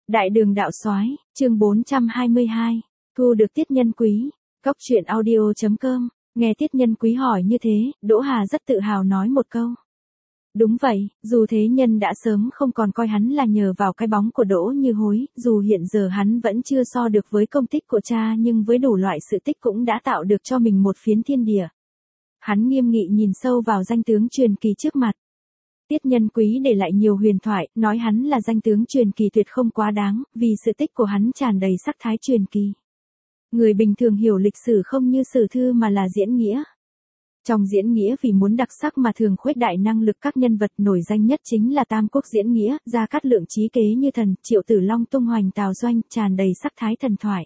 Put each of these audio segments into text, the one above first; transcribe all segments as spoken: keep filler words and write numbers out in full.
Đại đường đạo soái, chương bốn trăm hai mươi hai, thu được Tiết Nhân Quý. Cốc truyện audio chấm com, nghe Tiết Nhân Quý hỏi như thế, Đỗ Hà rất tự hào nói một câu. Đúng vậy, dù thế nhân đã sớm không còn coi hắn là nhờ vào cái bóng của Đỗ Như Hối, dù hiện giờ hắn vẫn chưa so được với công tích của cha nhưng với đủ loại sự tích cũng đã tạo được cho mình một phiến thiên địa. Hắn nghiêm nghị nhìn sâu vào danh tướng truyền kỳ trước mặt. Tiết Nhân Quý để lại nhiều huyền thoại, nói hắn là danh tướng truyền kỳ tuyệt không quá đáng, vì sự tích của hắn tràn đầy sắc thái truyền kỳ. Người bình thường hiểu lịch sử không như sử thư mà là diễn nghĩa. Trong diễn nghĩa vì muốn đặc sắc mà thường khuếch đại năng lực các nhân vật nổi danh nhất chính là Tam Quốc diễn nghĩa, Gia Cát Lượng trí kế như thần, Triệu Tử Long tung hoành Tào Doanh, tràn đầy sắc thái thần thoại.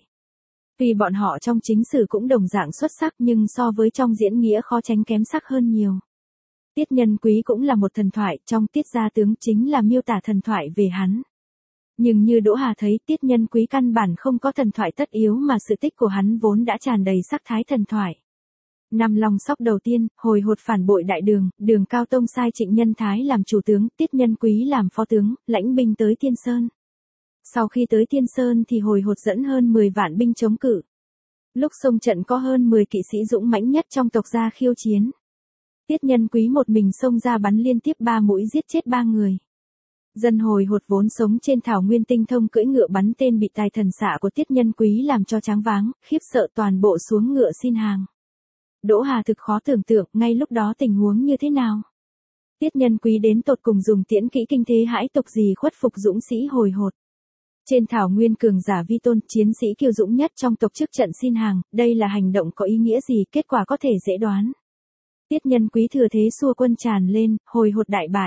Vì bọn họ trong chính sử cũng đồng dạng xuất sắc nhưng so với trong diễn nghĩa khó tránh kém sắc hơn nhiều. Tiết Nhân Quý cũng là một thần thoại, trong Tiết Gia Tướng chính là miêu tả thần thoại về hắn. Nhưng như Đỗ Hà thấy Tiết Nhân Quý căn bản không có thần thoại tất yếu mà sự tích của hắn vốn đã tràn đầy sắc thái thần thoại. Năm Long Sóc đầu tiên, hồi hột phản bội đại đường, Đường Cao Tông sai Trịnh Nhân Thái làm chủ tướng, Tiết Nhân Quý làm phó tướng, lãnh binh tới Tiên Sơn. Sau khi tới Tiên Sơn thì hồi hột dẫn hơn mười vạn binh chống cự. Lúc xông trận có hơn mười kỵ sĩ dũng mãnh nhất trong tộc Gia khiêu chiến. Tiết Nhân Quý một mình xông ra bắn liên tiếp ba mũi giết chết ba người. Dân hồi hột vốn sống trên thảo nguyên tinh thông cưỡi ngựa bắn tên bị tài thần xạ của Tiết Nhân Quý làm cho choáng váng, khiếp sợ toàn bộ xuống ngựa xin hàng. Đỗ Hà thực khó tưởng tượng ngay lúc đó tình huống như thế nào. Tiết Nhân Quý đến tột cùng dùng tiễn kỹ kinh thế hãi tục gì khuất phục dũng sĩ hồi hột. Trên thảo nguyên cường giả vi tôn, chiến sĩ kiêu dũng nhất trong tộc trước trận xin hàng, đây là hành động có ý nghĩa gì, kết quả có thể dễ đoán. Tiết Nhân Quý thừa thế xua quân tràn lên, hồi hột đại bại.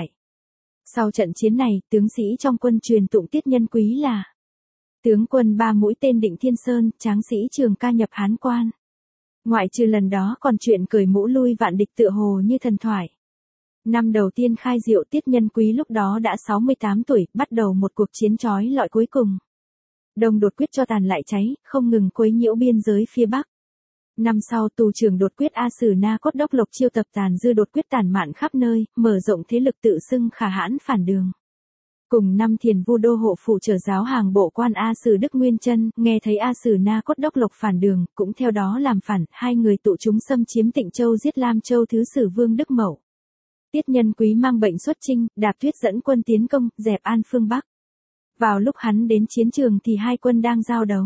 Sau trận chiến này, tướng sĩ trong quân truyền tụng Tiết Nhân Quý là tướng quân ba mũi tên định Thiên Sơn, tráng sĩ trường ca nhập Hán quan. Ngoại trừ lần đó còn chuyện cởi mũ lui vạn địch tựa hồ như thần thoại. Năm đầu tiên khai diệu Tiết Nhân Quý lúc đó đã sáu mươi tám tuổi, bắt đầu một cuộc chiến chói lọi cuối cùng. Đông đột quyết cho tàn lại cháy, không ngừng quấy nhiễu biên giới phía Bắc. Năm sau tù trưởng đột quyết A Sử Na Cốt Đốc Lộc chiêu tập tàn dư đột quyết tản mạn khắp nơi, mở rộng thế lực tự xưng khả hãn phản đường. Cùng năm Thiền Vu đô hộ phủ trở giáo hàng bộ quan A Sử Đức Nguyên Chân, nghe thấy A Sử Na Cốt Đốc Lộc phản đường, cũng theo đó làm phản, hai người tụ chúng xâm chiếm Tịnh Châu giết Lam Châu thứ sử Vương Đức Mậu. Tiết Nhân Quý mang bệnh xuất chinh, Đạp Tuyết dẫn quân tiến công, dẹp An phương Bắc. Vào lúc hắn đến chiến trường thì hai quân đang giao đấu.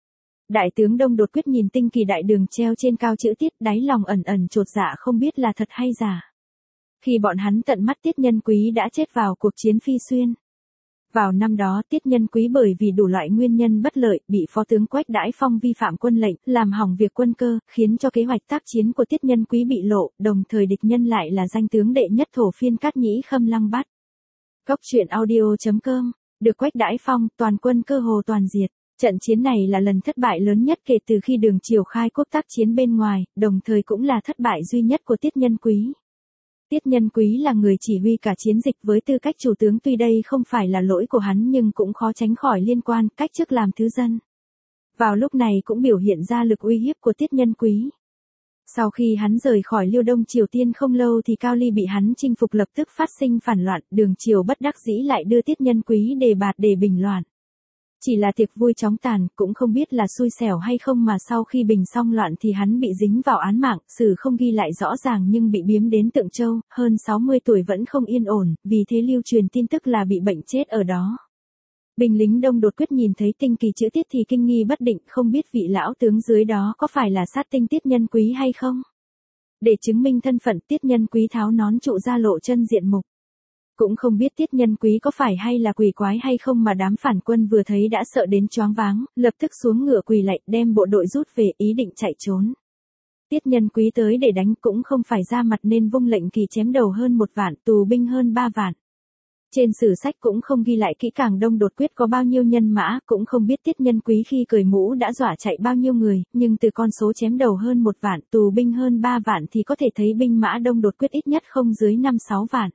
Đại tướng Đông đột quyết nhìn tinh kỳ đại đường treo trên cao chữ Tiết, đáy lòng ẩn ẩn chột dạ không biết là thật hay giả. Khi bọn hắn tận mắt Tiết Nhân Quý đã chết vào cuộc chiến Phi Xuyên. Vào năm đó Tiết Nhân Quý bởi vì đủ loại nguyên nhân bất lợi, bị phó tướng Quách Đãi Phong vi phạm quân lệnh, làm hỏng việc quân cơ, khiến cho kế hoạch tác chiến của Tiết Nhân Quý bị lộ, đồng thời địch nhân lại là danh tướng đệ nhất thổ phiên Cát Nhĩ Khâm Lăng Bát. Cốc truyện audio chấm com, được Quách Đãi Phong, toàn quân cơ hồ toàn diệt. Trận chiến này là lần thất bại lớn nhất kể từ khi Đường Triều khai quốc tác chiến bên ngoài, đồng thời cũng là thất bại duy nhất của Tiết Nhân Quý. Tiết Nhân Quý là người chỉ huy cả chiến dịch với tư cách chủ tướng, tuy đây không phải là lỗi của hắn nhưng cũng khó tránh khỏi liên quan cách chức làm thứ dân. Vào lúc này cũng biểu hiện ra lực uy hiếp của Tiết Nhân Quý. Sau khi hắn rời khỏi Liêu Đông Triều Tiên không lâu thì Cao Ly bị hắn chinh phục, lập tức phát sinh phản loạn, Đường Triều bất đắc dĩ lại đưa Tiết Nhân Quý đề bạt để bình loạn. Chỉ là tiệc vui chóng tàn, cũng không biết là xui xẻo hay không mà sau khi bình xong loạn thì hắn bị dính vào án mạng, sử không ghi lại rõ ràng nhưng bị biếm đến Tượng Châu, hơn sáu mươi tuổi vẫn không yên ổn, vì thế lưu truyền tin tức là bị bệnh chết ở đó. Binh lính Đông đột quyết nhìn thấy tinh kỳ chữ Tiết thì kinh nghi bất định, không biết vị lão tướng dưới đó có phải là sát tinh Tiết Nhân Quý hay không. Để chứng minh thân phận, Tiết Nhân Quý tháo nón trụ ra lộ chân diện mục. Cũng không biết Tiết Nhân Quý có phải hay là quỷ quái hay không mà đám phản quân vừa thấy đã sợ đến choáng váng, lập tức xuống ngựa quỳ lạy, đem bộ đội rút về, ý định chạy trốn. Tiết Nhân Quý tới để đánh cũng không phải ra mặt nên vung lệnh kỳ chém đầu hơn một vạn, tù binh hơn ba vạn. Trên sử sách cũng không ghi lại kỹ càng Đông đột quyết có bao nhiêu nhân mã, cũng không biết Tiết Nhân Quý khi cởi mũ đã dọa chạy bao nhiêu người, nhưng từ con số chém đầu hơn một vạn, tù binh hơn ba vạn thì có thể thấy binh mã Đông đột quyết ít nhất không dưới năm sáu vạn.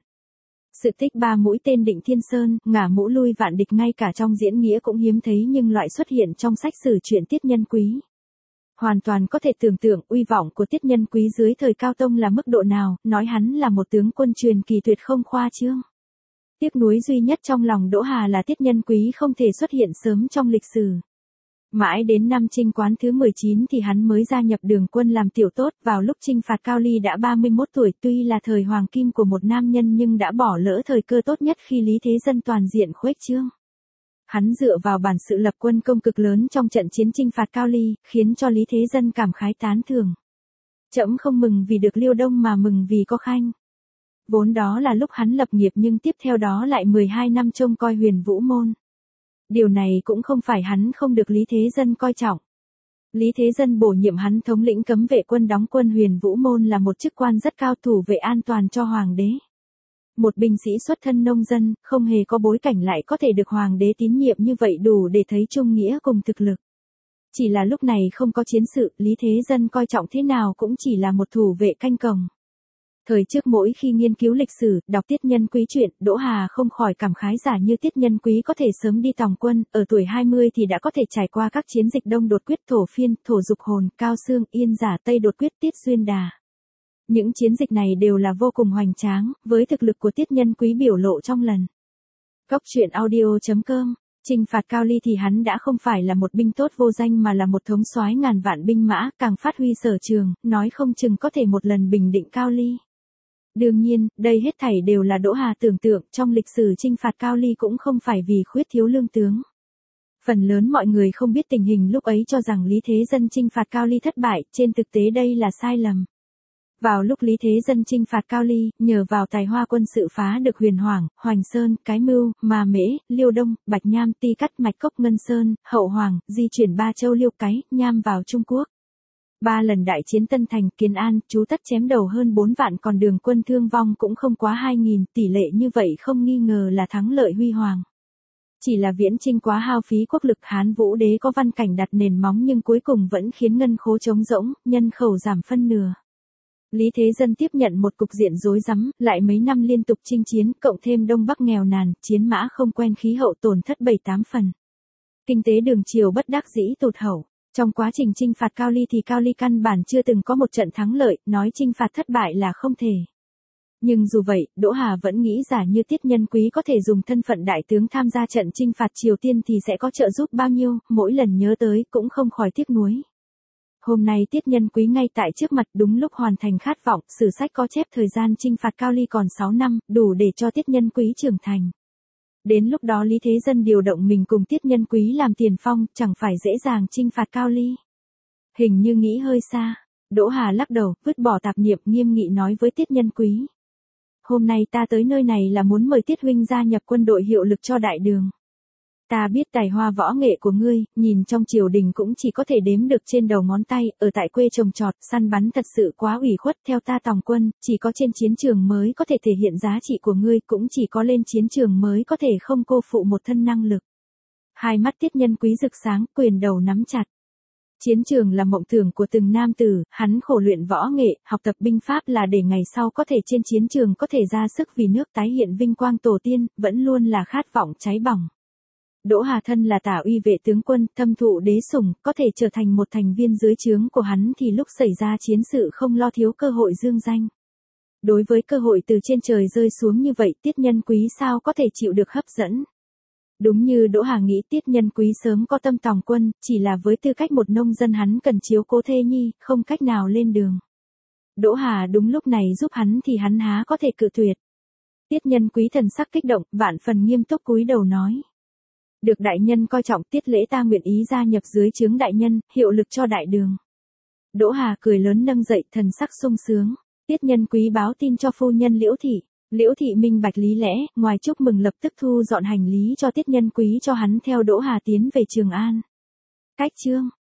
Sự tích ba mũi tên định Thiên Sơn, ngả mũ lui vạn địch ngay cả trong diễn nghĩa cũng hiếm thấy nhưng loại xuất hiện trong sách sử truyện Tiết Nhân Quý. Hoàn toàn có thể tưởng tượng uy vọng của Tiết Nhân Quý dưới thời Cao Tông là mức độ nào, nói hắn là một tướng quân truyền kỳ tuyệt không khoa trương. Tiếc nuối duy nhất trong lòng Đỗ Hà là Tiết Nhân Quý không thể xuất hiện sớm trong lịch sử. Mãi đến năm Trinh Quán thứ mười chín thì hắn mới gia nhập Đường Quân làm tiểu tốt, vào lúc chinh phạt Cao Ly đã ba mươi mốt tuổi, tuy là thời hoàng kim của một nam nhân nhưng đã bỏ lỡ thời cơ tốt nhất khi Lý Thế Dân toàn diện khuếch trương. Hắn dựa vào bản sự lập quân công cực lớn trong trận chiến chinh phạt Cao Ly, khiến cho Lý Thế Dân cảm khái tán thưởng. Trẫm không mừng vì được Liêu Đông mà mừng vì có Khanh. Vốn đó là lúc hắn lập nghiệp nhưng tiếp theo đó lại mười hai năm trông coi Huyền Vũ Môn. Điều này cũng không phải hắn không được Lý Thế Dân coi trọng. Lý Thế Dân bổ nhiệm hắn thống lĩnh cấm vệ quân đóng quân Huyền Vũ Môn là một chức quan rất cao, thủ vệ an toàn cho hoàng đế. Một binh sĩ xuất thân nông dân, không hề có bối cảnh lại có thể được hoàng đế tín nhiệm như vậy đủ để thấy trung nghĩa cùng thực lực. Chỉ là lúc này không có chiến sự, Lý Thế Dân coi trọng thế nào cũng chỉ là một thủ vệ canh cổng. Thời trước mỗi khi nghiên cứu lịch sử, đọc Tiết Nhân Quý truyện, Đỗ Hà không khỏi cảm khái giả như Tiết Nhân Quý có thể sớm đi tòng quân, ở tuổi hai mươi thì đã có thể trải qua các chiến dịch Đông Đột Quyết, Thổ Phiên, Thổ Dục Hồn, Cao Xương, Yên Giả, Tây Đột Quyết, Tiết Xuyên Đà. Những chiến dịch này đều là vô cùng hoành tráng, với thực lực của Tiết Nhân Quý biểu lộ trong lần. Cốc truyện audio chấm com. Chinh phạt Cao Ly thì hắn đã không phải là một binh tốt vô danh mà là một thống soái ngàn vạn binh mã, càng phát huy sở trường, nói không chừng có thể một lần bình định Cao Ly. Đương nhiên, đây hết thảy đều là Đỗ Hà tưởng tượng, trong lịch sử chinh phạt Cao Ly cũng không phải vì khuyết thiếu lương tướng. Phần lớn mọi người không biết tình hình lúc ấy cho rằng Lý Thế Dân chinh phạt Cao Ly thất bại, trên thực tế đây là sai lầm. Vào lúc Lý Thế Dân chinh phạt Cao Ly, nhờ vào tài hoa quân sự phá được Huyền Hoàng, Hoành Sơn, Cái Mưu, Mà Mễ, Liêu Đông, Bạch Nham, Ti Cắt, Mạch Cốc, Ngân Sơn, Hậu Hoàng, di chuyển ba châu Liêu Cái, Nham vào Trung Quốc. Ba lần đại chiến Tân Thành, Kiến An, Chú Tất chém đầu hơn bốn vạn, còn Đường Quân thương vong cũng không quá hai nghìn, tỷ lệ như vậy không nghi ngờ là thắng lợi huy hoàng. Chỉ là viễn chinh quá hao phí quốc lực, Hán Vũ Đế có văn cảnh đặt nền móng nhưng cuối cùng vẫn khiến ngân khố trống rỗng, nhân khẩu giảm phân nửa. Lý Thế Dân tiếp nhận một cục diện rối rắm, lại mấy năm liên tục chinh chiến, cộng thêm Đông Bắc nghèo nàn, chiến mã không quen khí hậu, tổn thất bảy tám phần. Kinh tế đường triều bất đắc dĩ tụt hậu. Trong quá trình chinh phạt Cao Ly thì Cao Ly căn bản chưa từng có một trận thắng lợi, nói chinh phạt thất bại là không thể. Nhưng dù vậy, Đỗ Hà vẫn nghĩ giả như Tiết Nhân Quý có thể dùng thân phận đại tướng tham gia trận chinh phạt Triều Tiên thì sẽ có trợ giúp bao nhiêu, mỗi lần nhớ tới cũng không khỏi tiếc nuối. Hôm nay Tiết Nhân Quý ngay tại trước mặt, đúng lúc hoàn thành khát vọng, sử sách có chép thời gian chinh phạt Cao Ly còn sáu năm, đủ để cho Tiết Nhân Quý trưởng thành. Đến lúc đó Lý Thế Dân điều động mình cùng Tiết Nhân Quý làm tiền phong, chẳng phải dễ dàng chinh phạt Cao Ly. Hình như nghĩ hơi xa, Đỗ Hà lắc đầu, vứt bỏ tạp niệm, nghiêm nghị nói với Tiết Nhân Quý. Hôm nay ta tới nơi này là muốn mời Tiết huynh gia nhập quân đội hiệu lực cho đại đường. Ta biết tài hoa võ nghệ của ngươi, nhìn trong triều đình cũng chỉ có thể đếm được trên đầu ngón tay, ở tại quê trồng trọt, săn bắn thật sự quá ủy khuất, theo ta tòng quân, chỉ có trên chiến trường mới có thể thể hiện giá trị của ngươi, cũng chỉ có lên chiến trường mới có thể không cô phụ một thân năng lực. Hai mắt Tiết Nhân Quý rực sáng, quyền đầu nắm chặt. Chiến trường là mộng tưởng của từng nam tử, hắn khổ luyện võ nghệ, học tập binh pháp là để ngày sau có thể trên chiến trường có thể ra sức vì nước tái hiện vinh quang tổ tiên, vẫn luôn là khát vọng cháy bỏng. Đỗ Hà thân là tả uy vệ tướng quân, thâm thụ đế sủng, có thể trở thành một thành viên dưới trướng của hắn thì lúc xảy ra chiến sự không lo thiếu cơ hội dương danh. Đối với cơ hội từ trên trời rơi xuống như vậy, Tiết Nhân Quý sao có thể chịu được hấp dẫn. Đúng như Đỗ Hà nghĩ, Tiết Nhân Quý sớm có tâm tòng quân, chỉ là với tư cách một nông dân hắn cần chiếu cố thê nhi, không cách nào lên đường. Đỗ Hà đúng lúc này giúp hắn thì hắn há có thể cự tuyệt. Tiết Nhân Quý thần sắc kích động, vạn phần nghiêm túc cúi đầu nói. Được đại nhân coi trọng, Tiết lễ ta nguyện ý gia nhập dưới trướng đại nhân, hiệu lực cho đại đường. Đỗ Hà cười lớn nâng dậy, thần sắc sung sướng. Tiết Nhân Quý báo tin cho phu nhân Liễu Thị. Liễu Thị minh bạch lý lẽ, ngoài chúc mừng lập tức thu dọn hành lý cho Tiết Nhân Quý cho hắn theo Đỗ Hà tiến về Trường An. Cách chương